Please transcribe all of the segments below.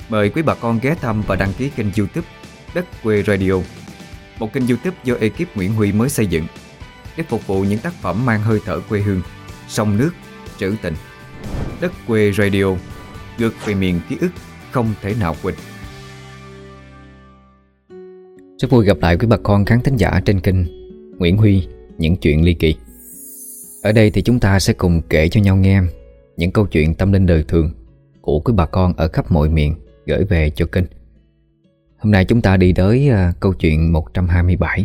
Mời quý bà con ghé thăm và đăng ký kênh YouTube Đất Quê Radio, một kênh YouTube do ekip Nguyễn Huy mới xây dựng để phục vụ những tác phẩm mang hơi thở quê hương, sông nước, trữ tình. Đất Quê Radio, ngược về miền ký ức không thể nào quên. Rất vui gặp lại quý bà con khán thính giả trên kênh Nguyễn Huy Những Chuyện Ly Kỳ. Ở đây thì chúng ta sẽ cùng kể cho nhau nghe những câu chuyện tâm linh đời thường của quý bà con ở khắp mọi miền gửi về cho kênh. Hôm nay chúng ta đi tới câu chuyện 127.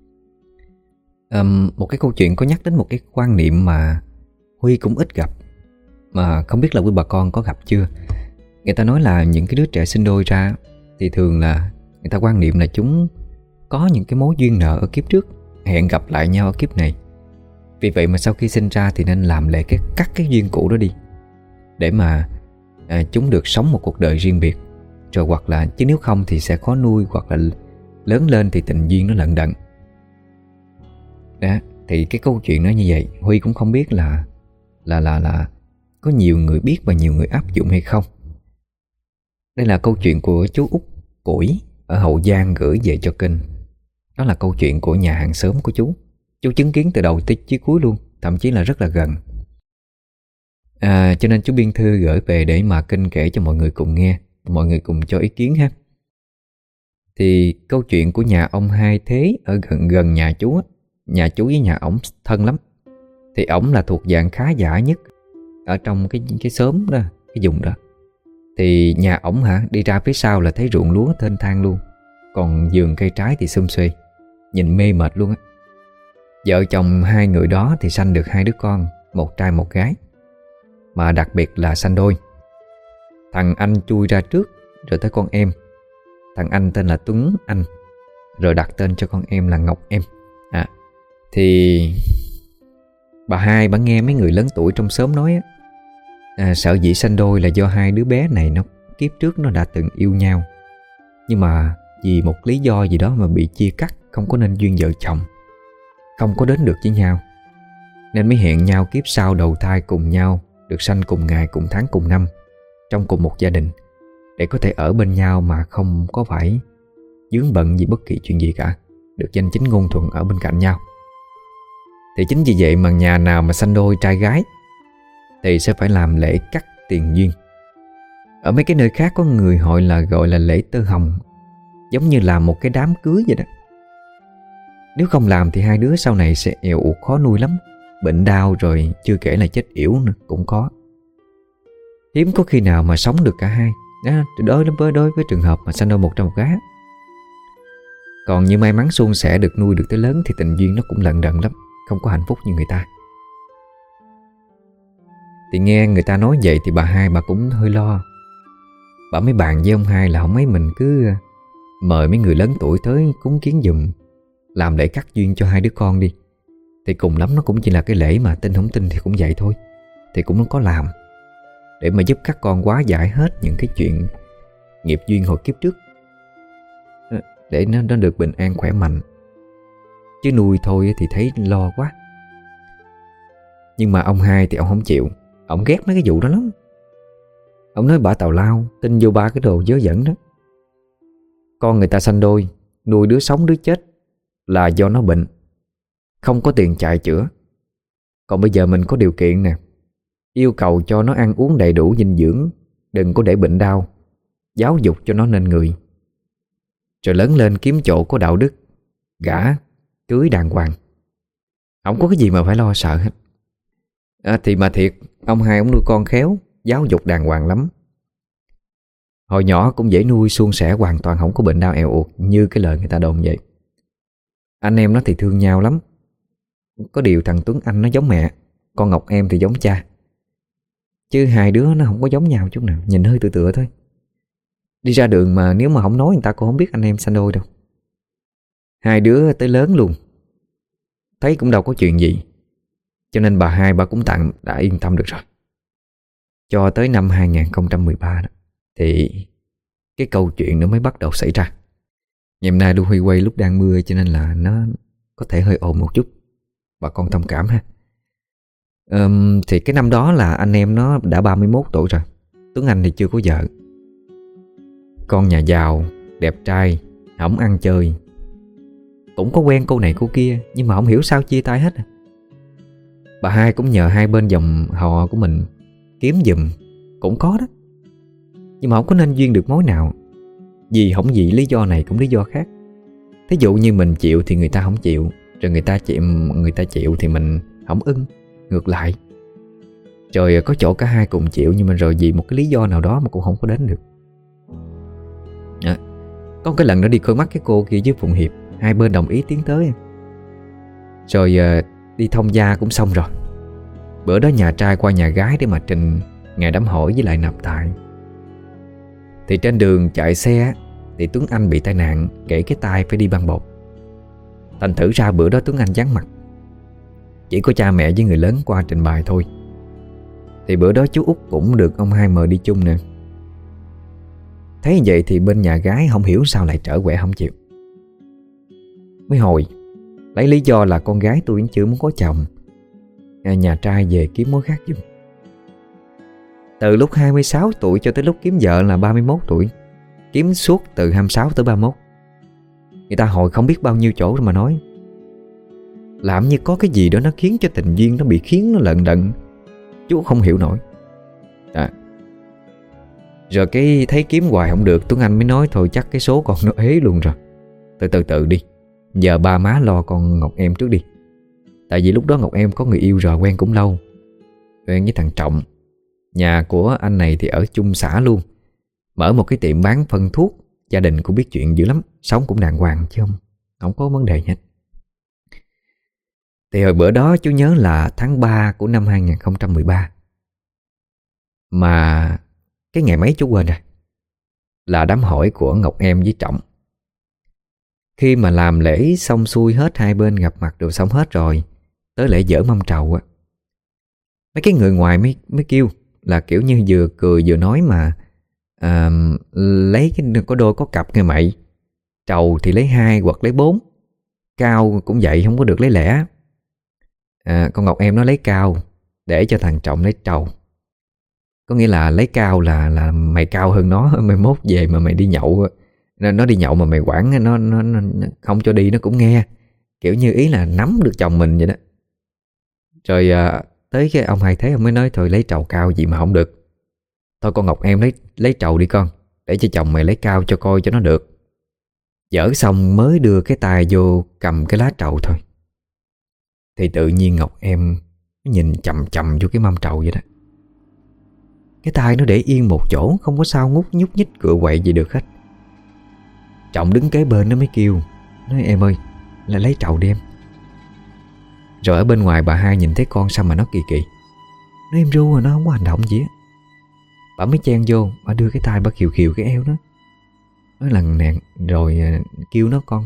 Một cái câu chuyện có nhắc đến một cái quan niệm mà Huy cũng ít gặp, mà không biết là quý bà con có gặp chưa. Người ta nói là những cái đứa trẻ sinh đôi ra thì thường là người ta quan niệm là chúng có những cái mối duyên nợ ở kiếp trước, hẹn gặp lại nhau ở kiếp này. Vì vậy mà sau khi sinh ra thì nên làm lễ cắt cái duyên cũ đó đi, để mà chúng được sống một cuộc đời riêng biệt. Rồi hoặc là, chứ nếu không thì sẽ khó nuôi, hoặc là lớn lên thì tình duyên nó lận đận. Đó, thì cái câu chuyện nó như vậy. Huy cũng không biết là có nhiều người biết và nhiều người áp dụng hay không. Đây là câu chuyện của chú Út Củi ở Hậu Giang gửi về cho kênh. Đó là câu chuyện của nhà hàng xóm của chú. Chú chứng kiến từ đầu tới cuối luôn, thậm chí là rất là gần. Cho nên chú biên thư gửi về để mà kênh kể cho mọi người cùng nghe, mọi người cùng cho ý kiến ha. Thì câu chuyện của nhà ông Hai Thế ở gần nhà chú á. Nhà chú với nhà ổng thân lắm. Thì ổng là thuộc dạng khá giả nhất ở trong cái xóm đó, cái vùng đó. Thì nhà ổng đi ra phía sau là thấy ruộng lúa thênh thang luôn, còn vườn cây trái thì sum xuê, nhìn mê mệt luôn á. Vợ chồng hai người đó thì sanh được 2 đứa con, một trai một gái, mà đặc biệt là sanh đôi. Thằng anh chui ra trước, rồi tới con em. Thằng anh tên là Tuấn Anh, rồi đặt tên cho con em là Ngọc Em. Thì bà Hai bà nghe mấy người lớn tuổi trong xóm nói sợ dĩ sanh đôi là do 2 đứa bé này nó kiếp trước nó đã từng yêu nhau, nhưng mà vì một lý do gì đó mà bị chia cắt, không có nên duyên vợ chồng, không có đến được với nhau, nên mới hẹn nhau kiếp sau đầu thai cùng nhau, được sanh cùng ngày, cùng tháng, cùng năm, trong cùng một gia đình, để có thể ở bên nhau mà không có phải vướng bận gì bất kỳ chuyện gì cả, được danh chính ngôn thuận ở bên cạnh nhau. Thì chính vì vậy mà nhà nào mà sanh đôi trai gái thì sẽ phải làm lễ cắt tiền duyên. Ở mấy cái nơi khác có người gọi là lễ tơ hồng, giống như là một cái đám cưới vậy đó. Nếu không làm thì 2 đứa sau này sẽ eo uột khó nuôi lắm, bệnh đau, rồi chưa kể là chết yểu nữa cũng có. Hiếm có khi nào mà sống được cả hai đó, đối với trường hợp mà sanh đôi một trai một gái. Còn như may mắn suôn sẻ được nuôi được tới lớn thì tình duyên nó cũng lận đận lắm, không có hạnh phúc như người ta. Thì nghe người ta nói vậy thì bà Hai bà cũng hơi lo. Bà mới bàn với ông Hai là không mấy mình cứ mời mấy người lớn tuổi tới cúng kiến giùm, làm lễ cắt duyên cho 2 đứa con đi. Thì cùng lắm nó cũng chỉ là cái lễ mà tin không tin thì cũng vậy thôi. Thì cũng có làm để mà giúp các con hóa giải hết những cái chuyện nghiệp duyên hồi kiếp trước, để nó được bình an khỏe mạnh. Chứ nuôi thôi thì thấy lo quá. Nhưng mà ông Hai thì ông không chịu. Ông ghét mấy cái vụ đó lắm. Ông nói bả tào lao, tin vô 3 cái đồ dớ dẫn đó. Con người ta sanh đôi, nuôi đứa sống đứa chết là do nó bệnh, không có tiền chạy chữa. Còn bây giờ mình có điều kiện nè, yêu cầu cho nó ăn uống đầy đủ dinh dưỡng, đừng có để bệnh đau, giáo dục cho nó nên người, rồi lớn lên kiếm chỗ có đạo đức, gả cưới đàng hoàng, không có cái gì mà phải lo sợ hết. Thì mà thiệt, ông Hai ông nuôi con khéo, giáo dục đàng hoàng lắm. Hồi nhỏ cũng dễ nuôi, suôn sẻ, hoàn toàn không có bệnh đau eo uột như cái lời người ta đồn vậy. Anh em nó thì thương nhau lắm. Có điều thằng Tuấn Anh nó giống mẹ, con Ngọc Em thì giống cha. Chứ 2 đứa nó không có giống nhau chút nào, nhìn hơi tựa thôi. Đi ra đường mà nếu mà không nói người ta cũng không biết anh em sanh đôi đâu. 2 đứa tới lớn luôn, thấy cũng đâu có chuyện gì. Cho nên bà Hai bà cũng tạm đã yên tâm được rồi. Cho tới năm 2013 đó, thì cái câu chuyện nó mới bắt đầu xảy ra. Ngày hôm nay Lưu Huy quay lúc đang mưa, cho nên là nó có thể hơi ồn một chút, bà con thông cảm ha. Thì cái năm đó là anh em nó đã 31 tuổi rồi. Tuấn Anh thì chưa có vợ. con nhà giàu, đẹp trai, hổng ăn chơi. Cũng có quen cô này cô kia, nhưng mà không hiểu sao chia tay hết. Bà hai cũng nhờ hai bên dòng họ của mình kiếm giùm, cũng có đó. Nhưng mà không có nên duyên được mối nào. Vì không vì lý do này cũng lý do khác. Thí dụ như mình chịu thì người ta không chịu, rồi người ta chịu thì mình không ưng, ngược lại. Rồi có chỗ cả hai cùng chịu, nhưng mà rồi vì một cái lý do nào đó mà cũng không có đến được. Có cái lần nó đi coi mắt cái cô kia với Phụng Hiệp, hai bên đồng ý tiến tới. Rồi đi thông gia cũng xong rồi. Bữa đó nhà trai qua nhà gái để mà trình ngày đám hỏi với lại nạp tại. Thì trên đường chạy xe thì Tuấn Anh bị tai nạn, gãy cái tay phải đi băng bột. Thành thử ra bữa đó Tuấn Anh vắng mặt, chỉ có cha mẹ với người lớn qua trình bày thôi. Thì bữa đó chú Út cũng được ông hai mời đi chung nè. Thấy vậy thì bên nhà gái không hiểu sao lại trở quẹ không chịu. Mới hồi lấy lý do là con gái tôi chưa muốn có chồng, nhà trai về kiếm mối khác giùm. Từ lúc 26 tuổi cho tới lúc kiếm vợ là 31 tuổi, kiếm suốt từ 26 tới 31. Người ta hồi không biết bao nhiêu chỗ mà nói. Làm như có cái gì đó nó khiến cho tình duyên nó bị khiến nó lận đận. Chú không hiểu nổi. Rồi cái thấy kiếm hoài không được, Tuấn Anh mới nói thôi chắc cái số con nó ế luôn rồi. Từ đi. Giờ ba má lo con Ngọc Em trước đi. Tại vì lúc đó Ngọc Em có người yêu rồi, quen cũng lâu, quen với thằng Trọng. Nhà của anh này thì ở chung xã luôn, mở một cái tiệm bán phân thuốc. Gia đình cũng biết chuyện dữ lắm, sống cũng đàng hoàng chứ không có vấn đề hết. Thì hồi bữa đó chú nhớ là tháng 3 của năm 2013. Mà cái ngày mấy chú quên rồi, là đám hỏi của Ngọc Em với Trọng. Khi mà làm lễ xong xuôi hết, hai bên gặp mặt đều xong hết rồi, tới lễ dỡ mâm trầu á, mấy cái người ngoài mới kêu là kiểu như vừa cười vừa nói mà lấy cái có đôi có cặp nghe mày. Trầu thì lấy 2 hoặc lấy 4. Cao cũng vậy, không có được lấy lẻ. Con Ngọc Em nó lấy cao để cho thằng Trọng lấy trầu. Có nghĩa là lấy cao là mày cao hơn nó, mày mốt về mà mày đi nhậu, nó đi nhậu mà mày quản nó không cho đi nó cũng nghe. Kiểu như ý là nắm được chồng mình vậy đó. Rồi tới cái ông hai thế ông mới nói thôi lấy trầu cao gì mà không được. Thôi con Ngọc Em lấy trầu đi con, để cho chồng mày lấy cao cho coi cho nó được. Dỡ xong mới đưa cái tay vô cầm cái lá trầu thôi. Thì tự nhiên Ngọc Em nhìn chằm chằm vô cái mâm trầu vậy đó. Cái tay nó để yên một chỗ, không có sao nhúc nhích cựa quậy gì được hết. Trọng đứng kế bên nó mới kêu, nói em ơi, lại lấy trầu đi em. Rồi ở bên ngoài bà hai nhìn thấy con sao mà nó kỳ kỳ. Nó em ru rồi nó không có hành động gì á. Bà mới chen vô, bà đưa cái tay bà khều khều cái eo nó, nói lần nè, rồi kêu nó con.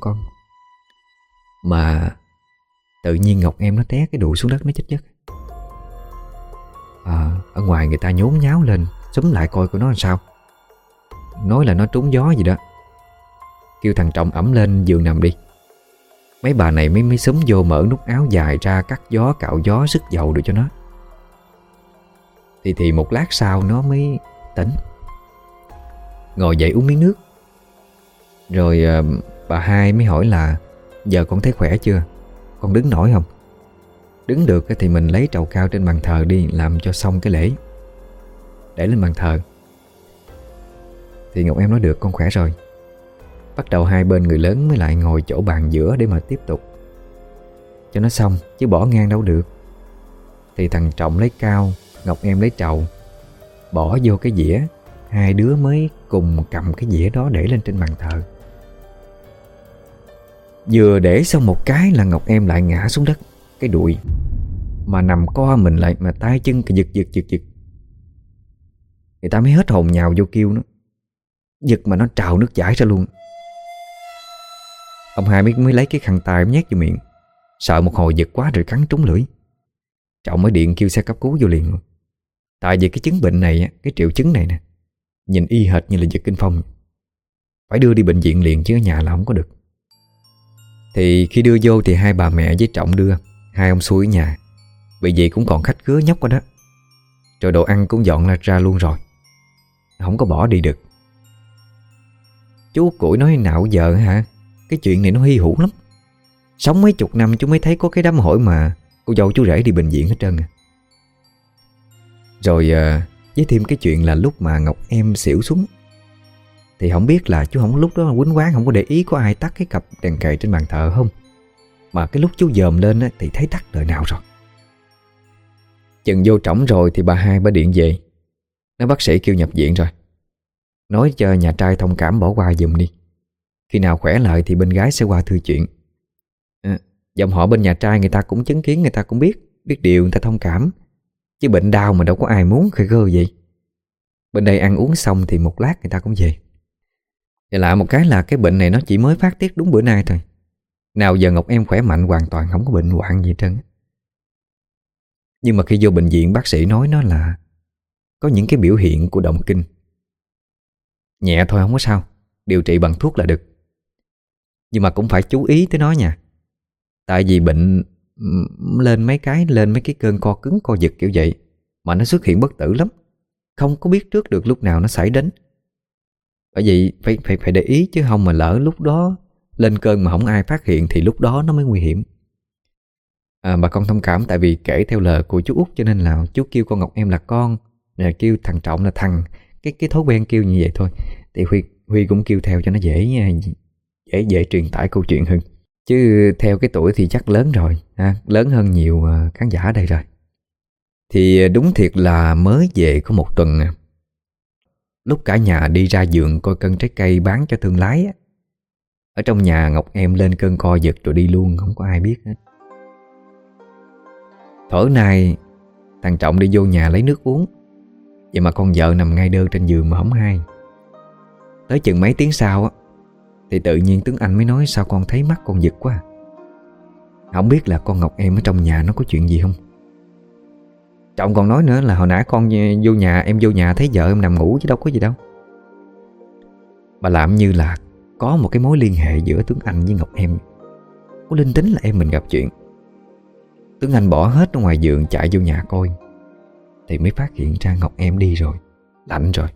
Mà tự nhiên Ngọc Em nó té cái đùi xuống đất, nó chết giấc. Ở ngoài người ta nhốn nháo lên xúm lại coi của nó làm sao, nói là nó trúng gió gì đó. Kêu thằng Trọng ẵm lên giường nằm đi. Mấy bà này mới xúm vô mở nút áo dài ra, cắt gió cạo gió sức dầu được cho nó. Thì một lát sau nó mới tỉnh, ngồi dậy uống miếng nước. Rồi bà hai mới hỏi là giờ con thấy khỏe chưa, con đứng nổi không? Đứng được thì mình lấy trầu cao trên bàn thờ đi, làm cho xong cái lễ, để lên bàn thờ. Thì Ngọc Em nói được, con khỏe rồi. Bắt đầu hai bên người lớn mới lại ngồi chỗ bàn giữa để mà tiếp tục cho nó xong, chứ bỏ ngang đâu được. Thì thằng Trọng lấy cao, Ngọc Em lấy trầu, bỏ vô cái dĩa. Hai đứa mới cùng cầm cái dĩa đó để lên trên bàn thờ. Vừa để xong một cái là Ngọc Em lại ngã xuống đất, cái đùi mà nằm co mình lại, mà tay chân giật. Người ta mới hết hồn nhào vô kêu nó, giật mà nó trào nước chảy ra luôn. Ông hai mới lấy cái khăn tay nhét vô miệng, sợ một hồi giật quá rồi cắn trúng lưỡi. Trọng mới điện kêu xe cấp cứu vô liền luôn. Tại vì cái chứng bệnh này, cái triệu chứng này nè, nhìn y hệt như là giật kinh phong, phải đưa đi bệnh viện liền chứ ở nhà là không có được. Thì khi đưa vô thì hai bà mẹ với Trọng đưa, hai ông xui ở nhà. Vì vậy cũng còn khách khứa nhóc ở đó. Rồi đồ ăn cũng dọn ra luôn rồi, không có bỏ đi được. Chú Củi nói nào giờ hả? Cái chuyện này nó hy hữu lắm. Sống mấy chục năm chú mới thấy có cái đám hỏi mà cô dâu chú rể đi bệnh viện hết trơn à. Rồi với thêm cái chuyện là lúc mà Ngọc Em xỉu xuống thì không biết là chú không, lúc đó quýnh quán không có để ý có ai tắt cái cặp đèn cầy trên bàn thờ không. Mà cái lúc chú dòm lên á, thì thấy tắt đời nào rồi. Chừng vô trỏng rồi thì bà hai bà điện về, nói bác sĩ kêu nhập viện rồi, nói cho nhà trai thông cảm bỏ qua giùm đi. Khi nào khỏe lại thì bên gái sẽ qua thư chuyện. Dòng họ bên nhà trai người ta cũng chứng kiến, người ta cũng biết điều, người ta thông cảm. Chứ bệnh đau mà đâu có ai muốn khơi gơ vậy. Bên đây ăn uống xong thì một lát người ta cũng về. Và lại một cái là cái bệnh này nó chỉ mới phát tiết đúng bữa nay thôi. Nào giờ Ngọc Em khỏe mạnh hoàn toàn, không có bệnh hoạn gì hết trơn. Nhưng mà khi vô bệnh viện bác sĩ nói nó là có những cái biểu hiện của động kinh. Nhẹ thôi không có sao, điều trị bằng thuốc là được. Nhưng mà cũng phải chú ý tới nó nha. Tại vì bệnh lên mấy cái cơn co cứng co giật kiểu vậy mà nó xuất hiện bất tử lắm. Không có biết trước được lúc nào nó xảy đến. Bởi vậy phải để ý, chứ không mà lỡ lúc đó lên cơn mà không ai phát hiện thì lúc đó nó mới nguy hiểm. Bà con thông cảm, tại vì kể theo lời của chú Út cho nên là chú kêu con Ngọc Em là con, kêu thằng Trọng là thằng. Cái thói quen kêu như vậy thôi. Thì Huy cũng kêu theo cho nó dễ truyền tải câu chuyện hơn. Chứ theo cái tuổi thì chắc lớn rồi, lớn hơn nhiều khán giả đây rồi. Thì đúng thiệt là mới về có một tuần à. Lúc cả nhà đi ra vườn coi cân trái cây bán cho thương lái á, ở trong nhà Ngọc Em lên cơn co giật rồi đi luôn, không có ai biết hết. Thở nay thằng Trọng đi vô nhà lấy nước uống, vậy mà con vợ nằm ngay đơ trên giường mà không hay. Tới chừng mấy tiếng sau á thì tự nhiên Tuấn Anh mới nói sao con thấy mắt con giật quá. Không biết là con Ngọc Em ở trong nhà nó có chuyện gì không. Trọng còn nói nữa là hồi nãy con vô nhà, em vô nhà thấy vợ em nằm ngủ chứ đâu có gì đâu. Bà làm như là có một cái mối liên hệ giữa Tuấn Anh với Ngọc Em, có linh tính là em mình gặp chuyện. Tuấn Anh bỏ hết ở ngoài giường chạy vô nhà coi thì mới phát hiện ra Ngọc Em đi rồi, lạnh rồi.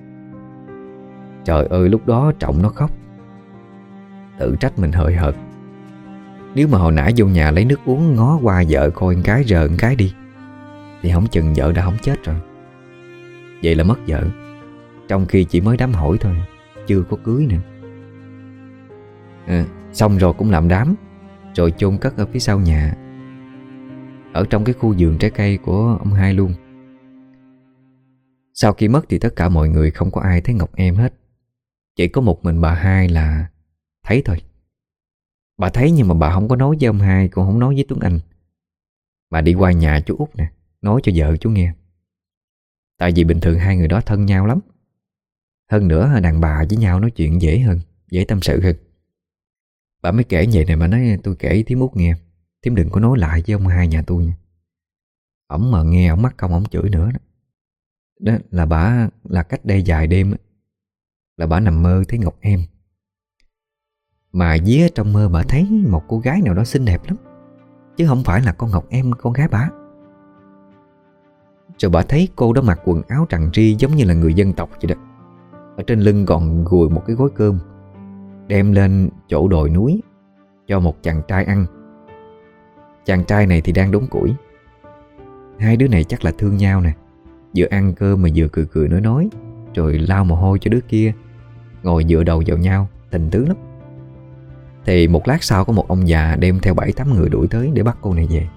Trời ơi, lúc đó Trọng nó khóc, tự trách mình hời hợt. Nếu mà hồi nãy vô nhà lấy nước uống ngó qua vợ coi một cái rờ một cái đi thì không chừng vợ đã không chết rồi. Vậy là mất vợ, trong khi chỉ mới đám hỏi thôi, chưa có cưới nữa. Xong rồi cũng làm đám, rồi chôn cất ở phía sau nhà, ở trong cái khu vườn trái cây của ông hai luôn. Sau khi mất thì tất cả mọi người không có ai thấy Ngọc Em hết. Chỉ có một mình bà hai là thấy thôi. Bà thấy nhưng mà bà không có nói với ông hai, cũng không nói với Tuấn Anh. Bà đi qua nhà chú Út nè, nói cho vợ chú nghe. Tại vì bình thường hai người đó thân nhau lắm. Hơn nữa đàn bà với nhau nói chuyện dễ hơn, dễ tâm sự hơn. Bà mới kể vậy này, mà nói tôi kể thím Út nghe, thím đừng có nói lại với ông hai nhà tôi nha. Ổng mà nghe ổng mắc công ổng chửi nữa đó. Đó là bà, là cách đây vài đêm là bà nằm mơ thấy Ngọc Em. Mà vía trong mơ bà thấy một cô gái nào đó xinh đẹp lắm, chứ không phải là con Ngọc Em, con gái bà. Rồi bà thấy cô đó mặc quần áo trằn tri giống như là người dân tộc vậy đó. Ở trên lưng còn gùi một cái gói cơm, đem lên chỗ đồi núi cho một chàng trai ăn. Chàng trai này thì đang đốn củi. Hai đứa này chắc là thương nhau nè, vừa ăn cơm mà vừa cười cười nói, rồi lau mồ hôi cho đứa kia, ngồi dựa đầu vào nhau, tình tứ lắm. Thì một lát sau có một ông già đem theo 7-8 người đuổi tới để bắt cô này về.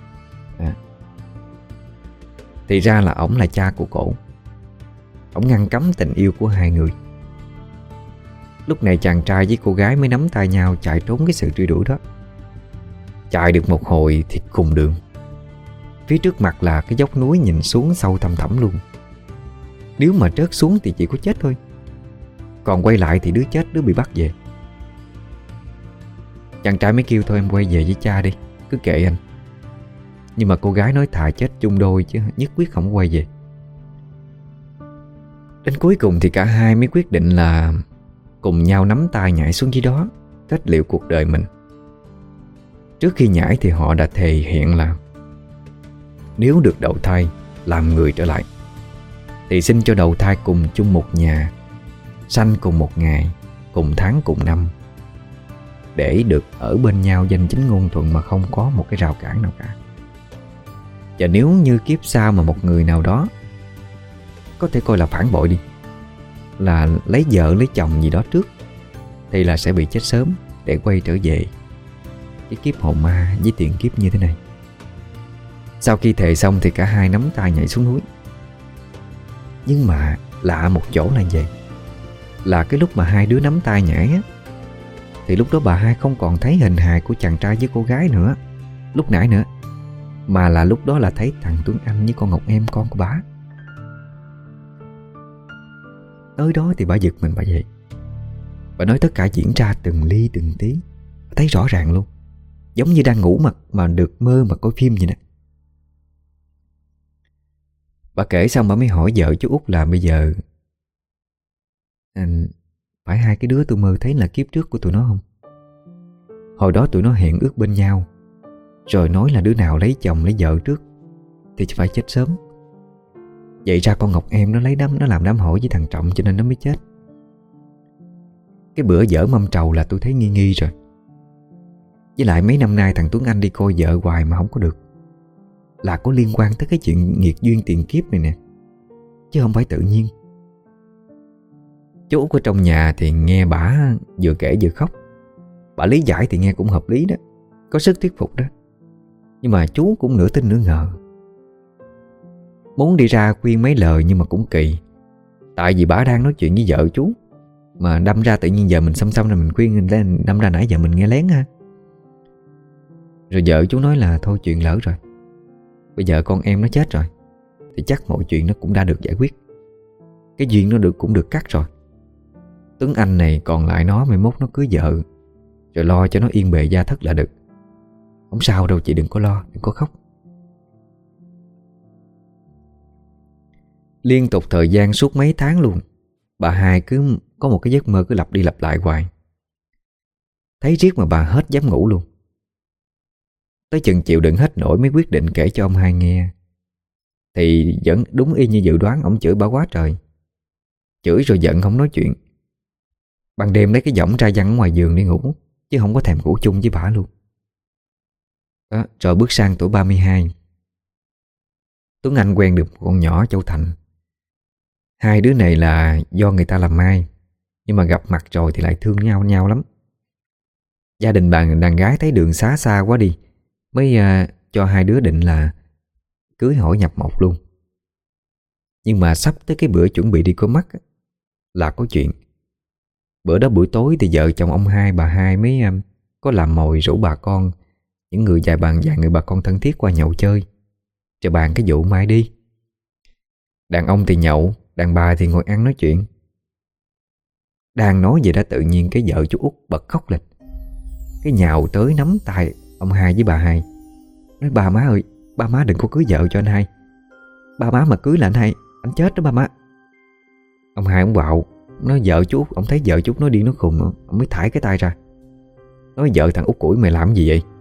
Thì ra là ổng là cha của cổ. Ổng ngăn cấm tình yêu của hai người. Lúc này chàng trai với cô gái mới nắm tay nhau chạy trốn cái sự truy đuổi đó. Chạy được một hồi thì cùng đường. Phía trước mặt là cái dốc núi nhìn xuống sâu thăm thẳm luôn. Nếu mà rớt xuống thì chỉ có chết thôi, còn quay lại thì đứa chết đứa bị bắt về. Chàng trai mới kêu thôi em quay về với cha đi, cứ kệ anh. Nhưng mà cô gái nói thà chết chung đôi chứ nhất quyết không quay về. Đến cuối cùng thì cả hai mới quyết định là cùng nhau nắm tay nhảy xuống dưới đó, kết liễu cuộc đời mình. Trước khi nhảy thì họ đã thề hẹn là nếu được đầu thai làm người trở lại, thì xin cho đầu thai cùng chung một nhà, sanh cùng một ngày, cùng tháng cùng năm, để được ở bên nhau danh chính ngôn thuận mà không có một cái rào cản nào cả. Và nếu như kiếp sau mà một người nào đó có thể coi là phản bội đi, là lấy vợ lấy chồng gì đó trước, thì là sẽ bị chết sớm để quay trở về cái kiếp hồn ma với tiền kiếp như thế này. Sau khi thề xong thì cả hai nắm tay nhảy xuống núi. Nhưng mà lạ một chỗ là vậy, là cái lúc mà hai đứa nắm tay nhảy á, thì lúc đó bà hai không còn thấy hình hài của chàng trai với cô gái nữa lúc nãy nữa, mà là lúc đó là thấy thằng Tuấn Anh với con Ngọc Em, con của bà. Tới đó thì bà giật mình, bà dậy. Bà nói tất cả diễn ra từng ly từng tí, thấy rõ ràng luôn, giống như đang ngủ mà được mơ mà coi phim vậy nè. Bà kể xong bà mới hỏi vợ chú út là bây giờ phải hai cái đứa tôi mơ thấy là kiếp trước của tụi nó không? Hồi đó tụi nó hẹn ước bên nhau, rồi nói là đứa nào lấy chồng lấy vợ trước thì phải chết sớm. Vậy ra con Ngọc Em nó làm đám hỏi với thằng Trọng, cho nên nó mới chết. Cái bữa dở mâm trầu là tôi thấy nghi nghi rồi. Với lại mấy năm nay thằng Tuấn Anh đi coi vợ hoài mà không có được, là có liên quan tới cái chuyện nghiệt duyên tiền kiếp này nè, chứ không phải tự nhiên. Chú út ở trong nhà thì nghe bả vừa kể vừa khóc. Bà lý giải thì nghe cũng hợp lý đó, có sức thuyết phục đó. Nhưng mà chú cũng nửa tin nửa ngờ. Muốn đi ra khuyên mấy lời nhưng mà cũng kỳ. Tại vì bả đang nói chuyện với vợ chú, mà đâm ra tự nhiên giờ mình xăm rồi mình khuyên lên, đâm ra nãy giờ mình nghe lén ha. Rồi vợ chú nói là thôi chuyện lỡ rồi, bây giờ con em nó chết rồi thì chắc mọi chuyện nó cũng đã được giải quyết. Cái duyên nó cũng được cắt rồi. Tuấn Anh này còn lại nó mai mốt nó cưới vợ, rồi lo cho nó yên bề gia thất là được. Không sao đâu chị, đừng có lo, đừng có khóc. Liên tục thời gian suốt mấy tháng luôn, bà hai cứ có một cái giấc mơ cứ lặp đi lặp lại hoài. Thấy riết mà bà hết dám ngủ luôn. Tới chừng chịu đựng hết nổi mới quyết định kể cho ông hai nghe. Thì vẫn đúng y như dự đoán, ông chửi bà quá trời. Chửi rồi giận không nói chuyện. Ban đêm lấy cái võng ra giăng ở ngoài giường đi ngủ, chứ không có thèm ngủ chung với bà luôn. Đó, rồi bước sang tuổi 32, Tuấn Anh quen được một con nhỏ Châu Thành. Hai đứa này là do người ta làm mai, nhưng mà gặp mặt rồi thì lại thương nhau lắm. Gia đình bà đàn gái thấy đường xá xa quá đi, mới cho hai đứa định là cưới hỏi nhập mộc luôn. Nhưng mà sắp tới cái bữa chuẩn bị đi coi mắt là có chuyện. Bữa đó buổi tối thì vợ chồng ông hai bà hai mới có làm mồi rủ bà con, những người vài người bà con thân thiết qua nhậu chơi, rồi bàn cái vụ mai đi. Đàn ông thì nhậu, đàn bà thì ngồi ăn nói chuyện. Đang nói vậy đó tự nhiên cái vợ chú út bật khóc lên, cái nhào tới nắm tay ông hai với bà hai, nói bà má ơi, ba má đừng có cưới vợ cho anh hai. Ba má mà cưới là anh chết đó ba má. Ông hai ông quạo, nói vợ chú, ông thấy vợ chú nói điên nó khùng, ông mới thải cái tay ra, nói vợ thằng út củi mày làm gì vậy?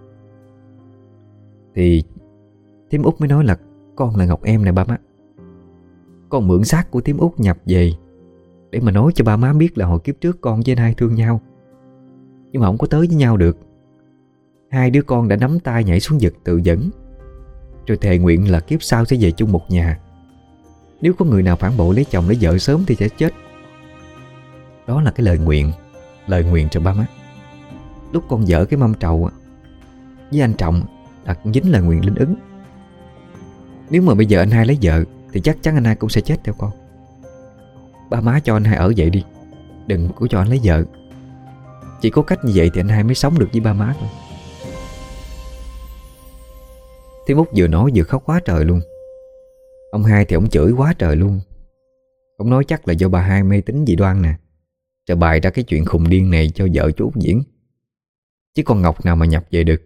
Thì thím út mới nói là con là Ngọc Em nè ba má, con mượn xác của thím út nhập về để mà nói cho ba má biết là hồi kiếp trước con với anh hai thương nhau, nhưng mà không có tới với nhau được. Hai đứa con đã nắm tay nhảy xuống vực tự dẫn, rồi thề nguyện là kiếp sau sẽ về chung một nhà. Nếu có người nào phản bội lấy chồng lấy vợ sớm thì sẽ chết. Đó là cái lời nguyện cho ba má. Lúc con dở cái mâm trầu với anh Trọng là cũng dính lời nguyện linh ứng. Nếu mà bây giờ anh hai lấy vợ thì chắc chắn anh hai cũng sẽ chết theo con. Ba má cho anh hai ở vậy đi, đừng có cho anh lấy vợ. Chỉ có cách như vậy thì anh hai mới sống được với ba má thôi. Thím út vừa nói vừa khóc quá trời luôn. Ông hai thì ông chửi quá trời luôn. Ông nói chắc là do bà hai mê tín dị đoan nè, rồi bày ra cái chuyện khùng điên này cho vợ chú út diễn, chứ con Ngọc nào mà nhập về được.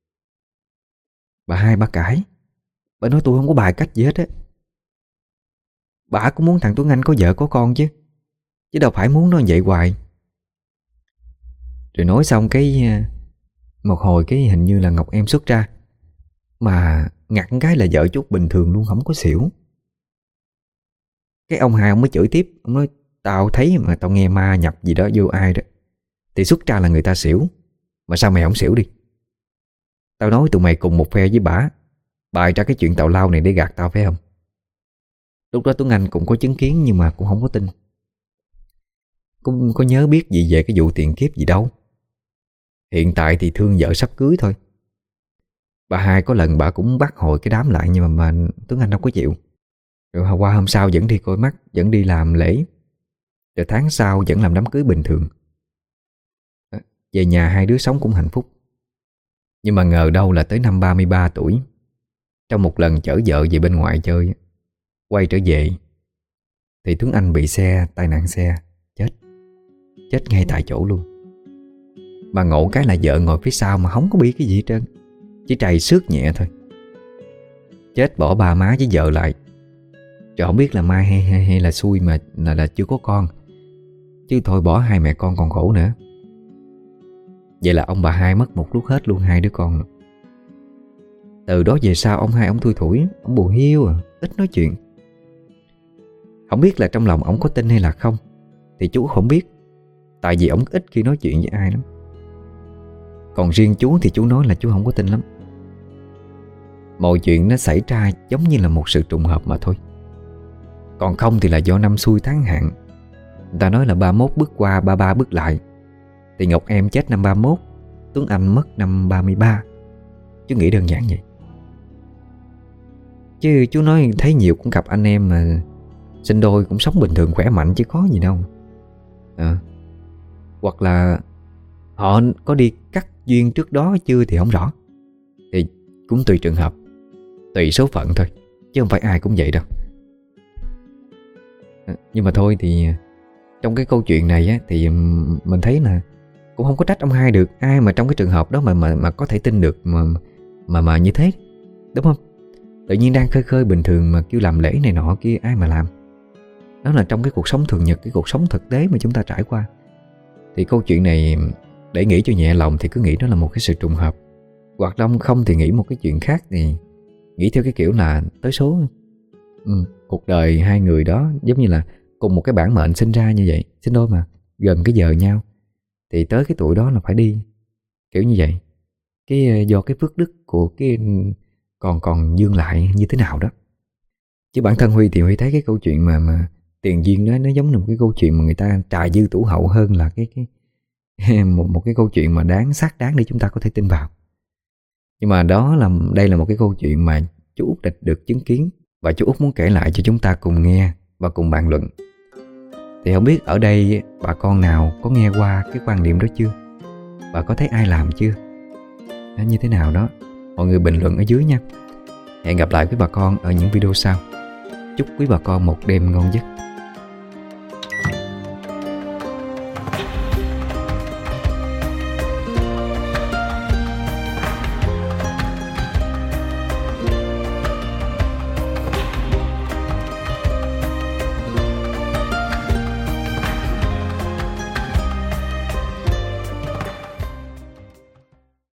Bà hai bà cãi, bà nói tôi không có bài cách gì hết á. Bà cũng muốn thằng Tuấn Anh có vợ có con chứ đâu phải muốn nó vậy hoài. Rồi nói xong cái một hồi cái hình như là Ngọc Em xuất ra, mà ngặt cái là vợ chút bình thường luôn, không có xỉu. Cái ông hai ông mới chửi tiếp, ông nói tao thấy mà tao nghe ma nhập gì đó vô ai đó, thì xuất ra là người ta xỉu. Mà sao mày không xỉu đi? Tao nói tụi mày cùng một phe với bả, bày ra cái chuyện tào lao này để gạt tao phải không? Lúc đó Tuấn Anh cũng có chứng kiến nhưng mà cũng không có tin. Cũng có nhớ biết gì về cái vụ tiền kiếp gì đâu. Hiện tại thì thương vợ sắp cưới thôi. Bà hai có lần bà cũng bắt hồi cái đám lại, nhưng mà Tuấn Anh đâu có chịu. Rồi qua hôm sau vẫn đi coi mắt, vẫn đi làm lễ. Rồi tháng sau vẫn làm đám cưới bình thường. Về nhà hai đứa sống cũng hạnh phúc. Nhưng mà ngờ đâu là tới năm 33 tuổi, trong một lần chở vợ về bên ngoài chơi, quay trở về thì Tuấn Anh bị tai nạn xe, chết ngay tại chỗ luôn. Mà ngộ cái là vợ ngồi phía sau mà không có bị cái gì hết trơn, chỉ trầy xước nhẹ thôi. Chết bỏ ba má với vợ lại. Rồi không biết là may hay là xui mà là chưa có con, chứ thôi bỏ hai mẹ con còn khổ nữa. Vậy là ông bà hai mất một lúc hết luôn hai đứa con. Từ đó về sau ông hai ông thui thủi, ông buồn hiu ít nói chuyện. Không biết là trong lòng ông có tin hay là không thì chú không biết, tại vì ông ít khi nói chuyện với ai lắm. Còn riêng chú thì chú nói là chú không có tin lắm. Mọi chuyện nó xảy ra giống như là một sự trùng hợp mà thôi. Còn không thì là do năm xui tháng hạn. Người ta nói là 31 bước qua 33 bước lại. Thì Ngọc Em chết năm 31, Tuấn Anh mất năm 33. Chú nghĩ đơn giản vậy. Chứ chú nói thấy nhiều cũng cặp anh em mà sinh đôi cũng sống bình thường khỏe mạnh chứ có gì đâu. Hoặc là họ có đi cắt duyên trước đó chưa thì không rõ. Thì cũng tùy trường hợp, tùy số phận thôi, chứ không phải ai cũng vậy đâu. Nhưng mà thôi thì trong cái câu chuyện này á, thì mình thấy là cũng không có trách ông hai được. Ai mà trong cái trường hợp đó mà có thể tin được mà như thế, đúng không? Tự nhiên đang khơi bình thường mà kêu làm lễ này nọ kia, ai mà làm. Đó là trong cái cuộc sống thường nhật, cái cuộc sống thực tế mà chúng ta trải qua. Thì câu chuyện này để nghĩ cho nhẹ lòng thì cứ nghĩ đó là một cái sự trùng hợp. Hoặc không thì nghĩ một cái chuyện khác, thì nghĩ theo cái kiểu là tới số. Cuộc đời hai người đó giống như là cùng một cái bản mệnh sinh ra như vậy, sinh đôi mà gần cái giờ nhau, thì tới cái tuổi đó là phải đi, kiểu như vậy. Do cái phước đức của cái còn dương lại như thế nào đó. Chứ bản thân Huy thì Huy thấy cái câu chuyện mà tiền duyên đó, nó giống như một cái câu chuyện mà người ta trà dư tủ hậu hơn là một cái câu chuyện mà xác đáng để chúng ta có thể tin vào. Nhưng mà đây là một cái câu chuyện mà chú Út được chứng kiến, và chú Út muốn kể lại cho chúng ta cùng nghe và cùng bàn luận. Thì không biết ở đây bà con nào có nghe qua cái quan điểm đó chưa? Và có thấy ai làm chưa? Như thế nào đó, mọi người bình luận ở dưới nha. Hẹn gặp lại với bà con ở những video sau. Chúc quý bà con một đêm ngon giấc.